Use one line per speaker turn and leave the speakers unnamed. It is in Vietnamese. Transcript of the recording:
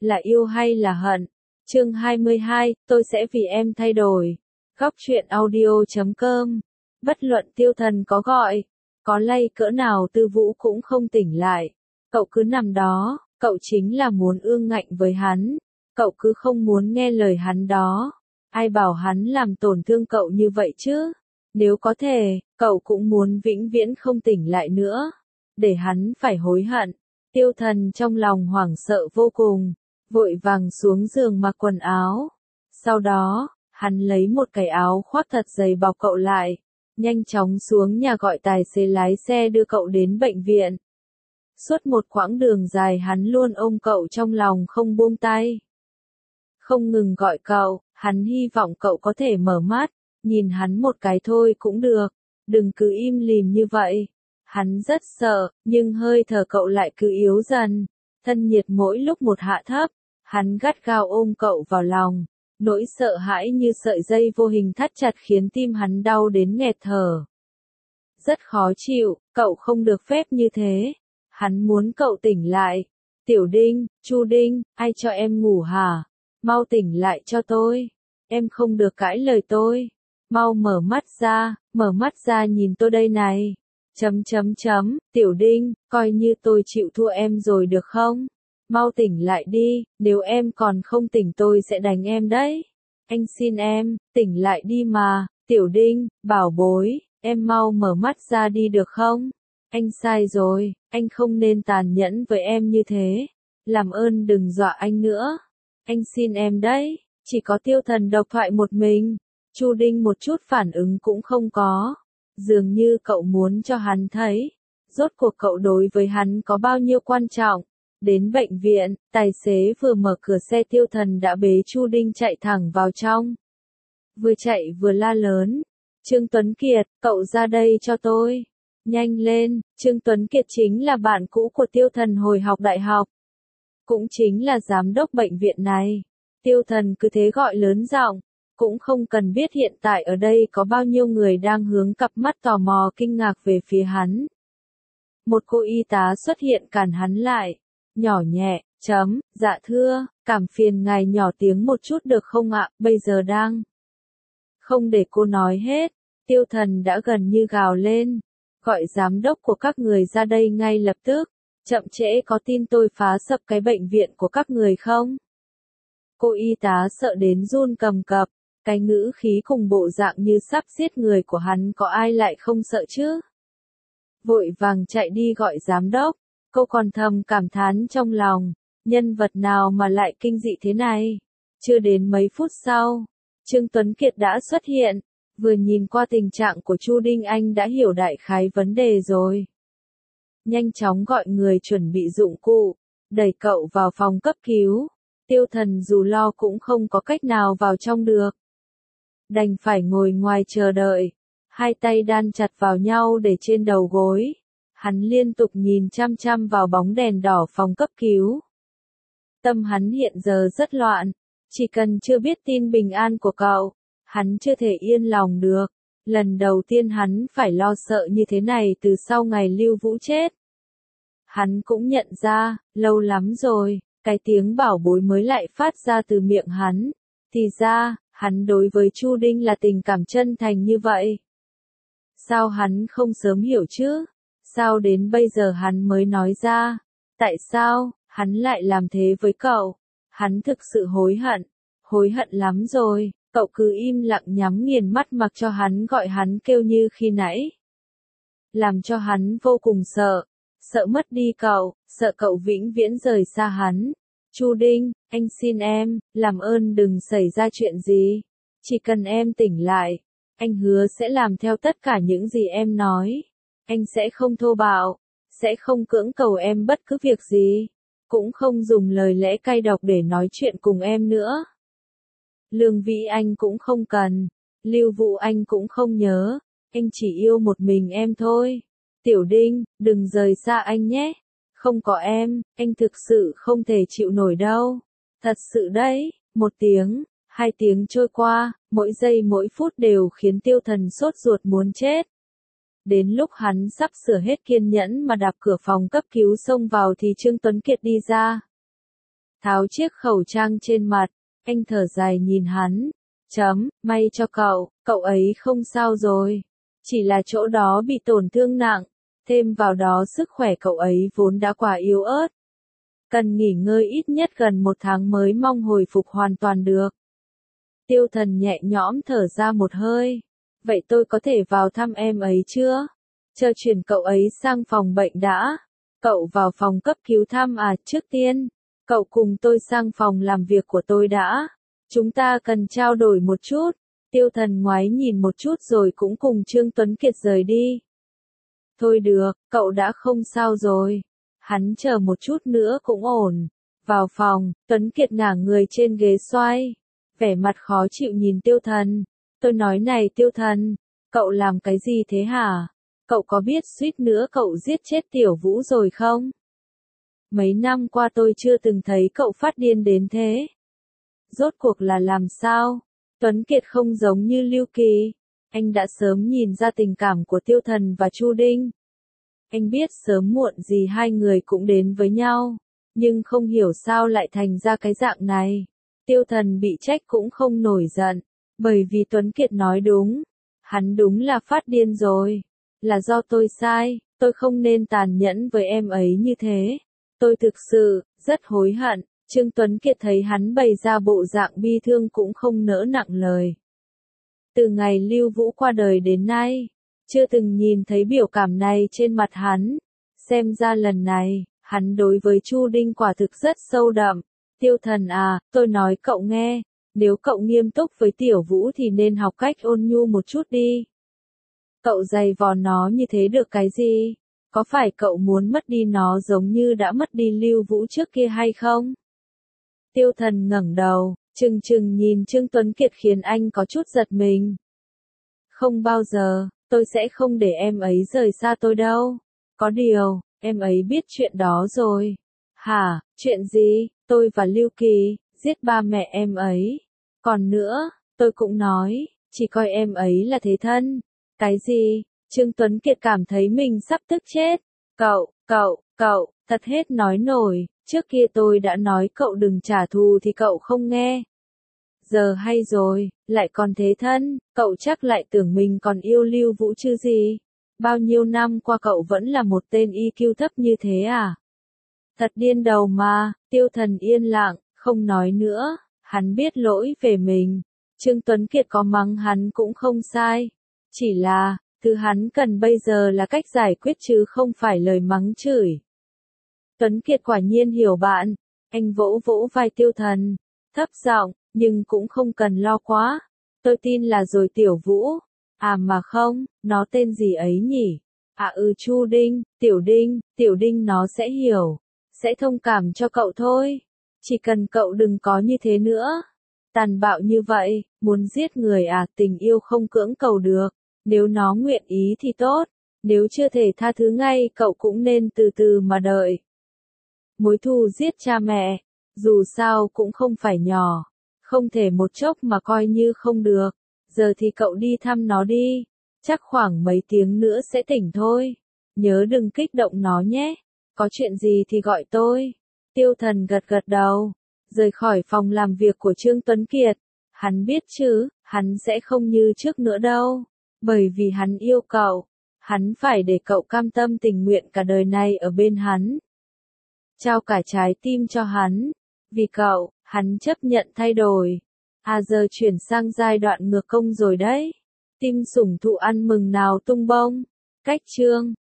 là yêu hay là hận? Chương 22, tôi sẽ vì em thay đổi. Góc truyện audio.com. Bất luận Tiêu Thần có gọi, có lay cỡ nào Tư Vũ cũng không tỉnh lại. Cậu cứ nằm đó, cậu chính là muốn ương ngạnh với hắn. Cậu cứ không muốn nghe lời hắn đó. Ai bảo hắn làm tổn thương cậu như vậy chứ? Nếu có thể, cậu cũng muốn vĩnh viễn không tỉnh lại nữa. Để hắn phải hối hận. Tiêu Thần trong lòng hoảng sợ vô cùng, vội vàng xuống giường mặc quần áo. Sau đó, hắn lấy một cái áo khoác thật dày bọc cậu lại, nhanh chóng xuống nhà gọi tài xế lái xe đưa cậu đến bệnh viện. Suốt một quãng đường dài hắn luôn ôm cậu trong lòng không buông tay. Không ngừng gọi cậu, hắn hy vọng cậu có thể mở mắt, nhìn hắn một cái thôi cũng được, đừng cứ im lìm như vậy. Hắn rất sợ, nhưng hơi thở cậu lại cứ yếu dần, thân nhiệt mỗi lúc một hạ thấp, hắn gắt gao ôm cậu vào lòng, nỗi sợ hãi như sợi dây vô hình thắt chặt khiến tim hắn đau đến nghẹt thở. Rất khó chịu, cậu không được phép như thế, hắn muốn cậu tỉnh lại. Tiểu Đinh, Chu Đinh, ai cho em ngủ hả? Mau tỉnh lại cho tôi, em không được cãi lời tôi, mau mở mắt ra nhìn tôi đây này. Tiểu Đinh, coi như tôi chịu thua em rồi được không? Mau tỉnh lại đi, nếu em còn không tỉnh tôi sẽ đánh em đấy. Anh xin em, tỉnh lại đi mà, Tiểu Đinh, bảo bối, em mau mở mắt ra đi được không? Anh sai rồi, anh không nên tàn nhẫn với em như thế. Làm ơn đừng dọa anh nữa. Anh xin em đấy, chỉ có Tiêu Thần độc thoại một mình. Chu Đinh một chút phản ứng cũng không có. Dường như cậu muốn cho hắn thấy, rốt cuộc cậu đối với hắn có bao nhiêu quan trọng. Đến bệnh viện, tài xế vừa mở cửa xe Tiêu Thần đã bế Chu Đinh chạy thẳng vào trong. Vừa chạy vừa la lớn. Trương Tuấn Kiệt, cậu ra đây cho tôi. Nhanh lên, Trương Tuấn Kiệt chính là bạn cũ của Tiêu Thần hồi học đại học. Cũng chính là giám đốc bệnh viện này. Tiêu Thần cứ thế gọi lớn giọng, cũng không cần biết hiện tại ở đây có bao nhiêu người đang hướng cặp mắt tò mò kinh ngạc về phía hắn. Một cô y tá xuất hiện cản hắn lại, nhỏ nhẹ, dạ thưa, cảm phiền ngài nhỏ tiếng một chút được không ạ, bây giờ đang. Không để cô nói hết, Tiêu Thần đã gần như gào lên, gọi giám đốc của các người ra đây ngay lập tức, chậm trễ có tin tôi phá sập cái bệnh viện của các người không? Cô y tá sợ đến run cầm cập, cái ngữ khí cùng bộ dạng như sắp giết người của hắn có ai lại không sợ chứ? Vội vàng chạy đi gọi giám đốc, cô còn thầm cảm thán trong lòng, nhân vật nào mà lại kinh dị thế này? Chưa đến mấy phút sau, Trương Tuấn Kiệt đã xuất hiện, vừa nhìn qua tình trạng của Chu Đinh anh đã hiểu đại khái vấn đề rồi. Nhanh chóng gọi người chuẩn bị dụng cụ, đẩy cậu vào phòng cấp cứu. Tiêu Thần dù lo cũng không có cách nào vào trong được. Đành phải ngồi ngoài chờ đợi, hai tay đan chặt vào nhau để trên đầu gối. Hắn liên tục nhìn chăm chăm vào bóng đèn đỏ phòng cấp cứu. Tâm hắn hiện giờ rất loạn, chỉ cần chưa biết tin bình an của cậu, hắn chưa thể yên lòng được. Lần đầu tiên hắn phải lo sợ như thế này từ sau ngày Lưu Vũ chết. Hắn cũng nhận ra, lâu lắm rồi, cái tiếng bảo bối mới lại phát ra từ miệng hắn. Thì ra, hắn đối với Chu Đinh là tình cảm chân thành như vậy. Sao hắn không sớm hiểu chứ? Sao đến bây giờ hắn mới nói ra? Tại sao, hắn lại làm thế với cậu? Hắn thực sự hối hận lắm rồi. Cậu cứ im lặng nhắm nghiền mắt mặc cho hắn gọi hắn kêu như khi nãy. Làm cho hắn vô cùng sợ mất đi cậu, sợ cậu vĩnh viễn rời xa hắn. Chu Đinh, anh xin em, làm ơn đừng xảy ra chuyện gì. Chỉ cần em tỉnh lại, anh hứa sẽ làm theo tất cả những gì em nói. Anh sẽ không thô bạo, sẽ không cưỡng cầu em bất cứ việc gì, cũng không dùng lời lẽ cay độc để nói chuyện cùng em nữa. Lương Vĩ anh cũng không cần, Lưu Vũ anh cũng không nhớ, anh chỉ yêu một mình em thôi. Tiểu Đinh, đừng rời xa anh nhé. Không có em, anh thực sự không thể chịu nổi đâu. Thật sự đấy, 1 tiếng, 2 tiếng trôi qua, mỗi giây mỗi phút đều khiến Tiêu Thần sốt ruột muốn chết. Đến lúc hắn sắp sửa hết kiên nhẫn mà đạp cửa phòng cấp cứu xông vào thì Trương Tuấn Kiệt đi ra. tháo chiếc khẩu trang trên mặt, anh thở dài nhìn hắn. May cho cậu ấy không sao rồi. Chỉ là chỗ đó bị tổn thương nặng, thêm vào đó sức khỏe cậu ấy vốn đã quá yếu ớt. Cần nghỉ ngơi ít nhất gần 1 tháng mới mong hồi phục hoàn toàn được. Tiêu Thần nhẹ nhõm thở ra một hơi. Vậy tôi có thể vào thăm em ấy chưa? Chờ chuyển cậu ấy sang phòng bệnh đã. Cậu vào phòng cấp cứu thăm à? Trước tiên, cậu cùng tôi sang phòng làm việc của tôi đã. Chúng ta cần trao đổi một chút. Tiêu Thần ngoái nhìn một chút rồi cũng cùng Trương Tuấn Kiệt rời đi. Thôi được, cậu đã không sao rồi. Hắn chờ một chút nữa cũng ổn. Vào phòng, Tuấn Kiệt ngả người trên ghế xoay. Vẻ mặt khó chịu nhìn Tiêu Thần. Tôi nói này Tiêu Thần, cậu làm cái gì thế hả? Cậu có biết suýt nữa cậu giết chết Tiểu Vũ rồi không? Mấy năm qua tôi chưa từng thấy cậu phát điên đến thế. Rốt cuộc là làm sao? Tuấn Kiệt không giống như Lưu Kỳ. Anh đã sớm nhìn ra tình cảm của Tiêu Thần và Chu Đinh. Anh biết sớm muộn gì hai người cũng đến với nhau. Nhưng không hiểu sao lại thành ra cái dạng này. Tiêu Thần bị trách cũng không nổi giận. Bởi vì Tuấn Kiệt nói đúng. Hắn đúng là phát điên rồi. Là do tôi sai, tôi không nên tàn nhẫn với em ấy như thế. Tôi thực sự, rất hối hận. Trương Tuấn Kiệt thấy hắn bày ra bộ dạng bi thương cũng không nỡ nặng lời. Từ ngày Lưu Vũ qua đời đến nay, chưa từng nhìn thấy biểu cảm này trên mặt hắn. Xem ra lần này, hắn đối với Chu Đinh quả thực rất sâu đậm. Tiêu Thần à, tôi nói cậu nghe, nếu cậu nghiêm túc với Tiểu Vũ thì nên học cách ôn nhu một chút đi. Cậu giày vò nó như thế được cái gì? Có phải cậu muốn mất đi nó giống như đã mất đi Lưu Vũ trước kia hay không? Tiêu Thần ngẩng đầu, trừng trừng nhìn Trương Tuấn Kiệt khiến anh có chút giật mình. Không bao giờ, tôi sẽ không để em ấy rời xa tôi đâu. Có điều, em ấy biết chuyện đó rồi. Hả, chuyện gì? Tôi và Lưu Kỳ, giết ba mẹ em ấy. Còn nữa, tôi cũng nói, chỉ coi em ấy là thế thân. Cái gì? Trương Tuấn Kiệt cảm thấy mình sắp tức chết. Cậu, thật hết nói nổi. Trước kia tôi đã nói cậu đừng trả thù thì cậu không nghe. Giờ hay rồi, lại còn thế thân, cậu chắc lại tưởng mình còn yêu Lưu Vũ chứ gì. Bao nhiêu năm qua cậu vẫn là một tên EQ thấp như thế à? Thật điên đầu mà. Tiêu Thần yên lặng, không nói nữa. Hắn biết lỗi về mình. Trương Tuấn Kiệt có mắng hắn cũng không sai. Chỉ là, thứ hắn cần bây giờ là cách giải quyết chứ không phải lời mắng chửi. Tuấn Kiệt quả nhiên hiểu bạn. Anh vỗ vỗ vai Tiêu Thần. Thấp giọng, nhưng cũng không cần lo quá. Tôi tin là rồi Tiểu Vũ. À mà không, nó tên gì ấy nhỉ? Chu Đinh, Tiểu Đinh nó sẽ hiểu. Sẽ thông cảm cho cậu thôi. Chỉ cần cậu đừng có như thế nữa. Tàn bạo như vậy, muốn giết người à? Tình yêu không cưỡng cầu được. Nếu nó nguyện ý thì tốt. Nếu chưa thể tha thứ ngay cậu cũng nên từ từ mà đợi. Mối thù giết cha mẹ, dù sao cũng không phải nhỏ. Không thể một chốc mà coi như không được. Giờ thì cậu đi thăm nó đi. Chắc khoảng mấy tiếng nữa sẽ tỉnh thôi. Nhớ đừng kích động nó nhé. Có chuyện gì thì gọi tôi. Tiêu Thần gật gật đầu. Rời khỏi phòng làm việc của Trương Tuấn Kiệt. Hắn biết chứ, hắn sẽ không như trước nữa đâu. Bởi vì hắn yêu cậu. Hắn phải để cậu cam tâm tình nguyện cả đời này ở bên hắn. Trao cả trái tim cho hắn. Vì cậu, hắn chấp nhận thay đổi. Giờ chuyển sang giai đoạn ngược công rồi đấy. Tim sủng thụ ăn mừng nào tung bông. Cách chương